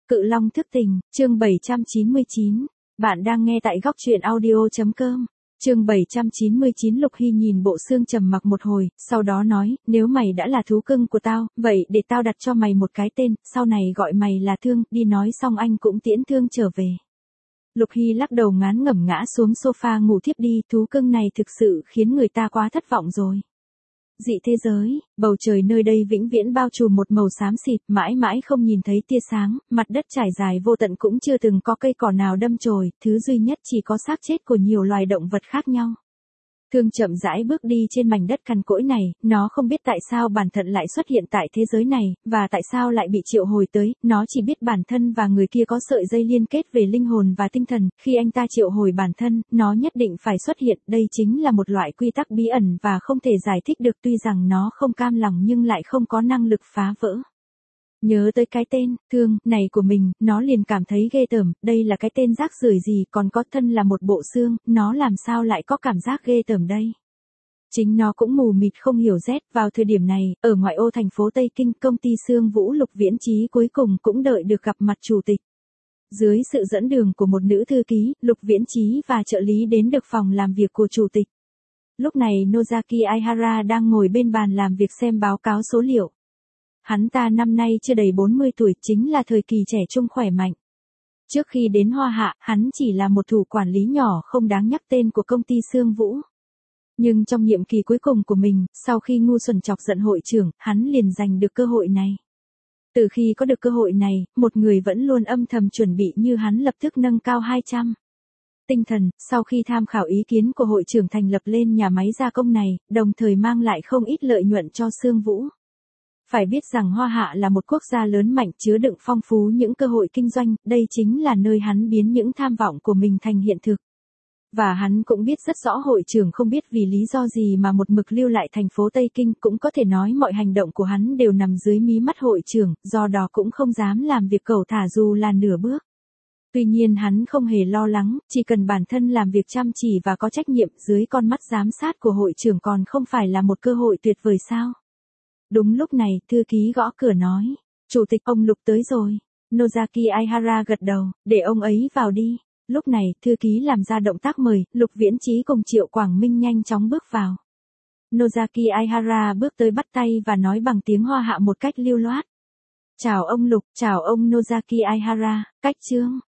Cự Long thức tình, chương 799. Bạn đang nghe tại góc truyện audio.com. Chương 799. Lục Hy nhìn bộ xương trầm mặc một hồi, sau đó nói, nếu mày đã là thú cưng của tao, vậy để tao đặt cho mày một cái tên, sau này gọi mày là Thương, đi nói xong anh cũng tiễn Thương trở về. Lục Hy lắc đầu ngán ngẩm ngã xuống sofa ngủ thiếp đi, thú cưng này thực sự khiến người ta quá thất vọng rồi. Dị thế giới, bầu trời nơi đây vĩnh viễn bao trùm một màu xám xịt, mãi mãi không nhìn thấy tia sáng, mặt đất trải dài vô tận cũng chưa từng có cây cỏ nào đâm chồi, thứ duy nhất chỉ có xác chết của nhiều loài động vật khác nhau. Thương chậm rãi bước đi trên mảnh đất cằn cỗi này, nó không biết tại sao bản thân lại xuất hiện tại thế giới này, và tại sao lại bị triệu hồi tới, nó chỉ biết bản thân và người kia có sợi dây liên kết về linh hồn và tinh thần, khi anh ta triệu hồi bản thân, nó nhất định phải xuất hiện, đây chính là một loại quy tắc bí ẩn và không thể giải thích được, tuy rằng nó không cam lòng nhưng lại không có năng lực phá vỡ. Nhớ tới cái tên, Thương, này của mình, nó liền cảm thấy ghê tởm, đây là cái tên rác rưởi gì, còn có thân là một bộ xương, nó làm sao lại có cảm giác ghê tởm đây. Chính nó cũng mù mịt không hiểu rét, vào thời điểm này, ở ngoại ô thành phố Tây Kinh, công ty Sương Vũ Lục Viễn Chí cuối cùng cũng đợi được gặp mặt chủ tịch. Dưới sự dẫn đường của một nữ thư ký, Lục Viễn Chí và trợ lý đến được phòng làm việc của chủ tịch. Lúc này Nozaki Aihara đang ngồi bên bàn làm việc xem báo cáo số liệu. Hắn ta năm nay chưa đầy 40 tuổi, chính là thời kỳ trẻ trung khỏe mạnh. Trước khi đến Hoa Hạ, hắn chỉ là một thủ quản lý nhỏ không đáng nhắc tên của công ty Sương Vũ. Nhưng trong nhiệm kỳ cuối cùng của mình, sau khi ngu xuẩn chọc giận hội trưởng, hắn liền giành được cơ hội này. Từ khi có được cơ hội này, một người vẫn luôn âm thầm chuẩn bị như hắn lập tức nâng cao 200. Tinh thần, sau khi tham khảo ý kiến của hội trưởng thành lập lên nhà máy gia công này, đồng thời mang lại không ít lợi nhuận cho Sương Vũ. Phải biết rằng Hoa Hạ là một quốc gia lớn mạnh chứa đựng phong phú những cơ hội kinh doanh, đây chính là nơi hắn biến những tham vọng của mình thành hiện thực. Và hắn cũng biết rất rõ hội trưởng không biết vì lý do gì mà một mực lưu lại thành phố Tây Kinh, cũng có thể nói mọi hành động của hắn đều nằm dưới mí mắt hội trưởng, do đó cũng không dám làm việc cẩu thả dù là nửa bước. Tuy nhiên hắn không hề lo lắng, chỉ cần bản thân làm việc chăm chỉ và có trách nhiệm dưới con mắt giám sát của hội trưởng còn không phải là một cơ hội tuyệt vời sao? Đúng lúc này, thư ký gõ cửa nói, chủ tịch, ông Lục tới rồi. Nozaki Aihara gật đầu, để ông ấy vào đi. Lúc này, thư ký làm ra động tác mời, Lục Viễn Chí cùng Triệu Quảng Minh nhanh chóng bước vào. Nozaki Aihara bước tới bắt tay và nói bằng tiếng Hoa Hạ một cách lưu loát. Chào ông Lục, chào ông Nozaki Aihara, cách Trương.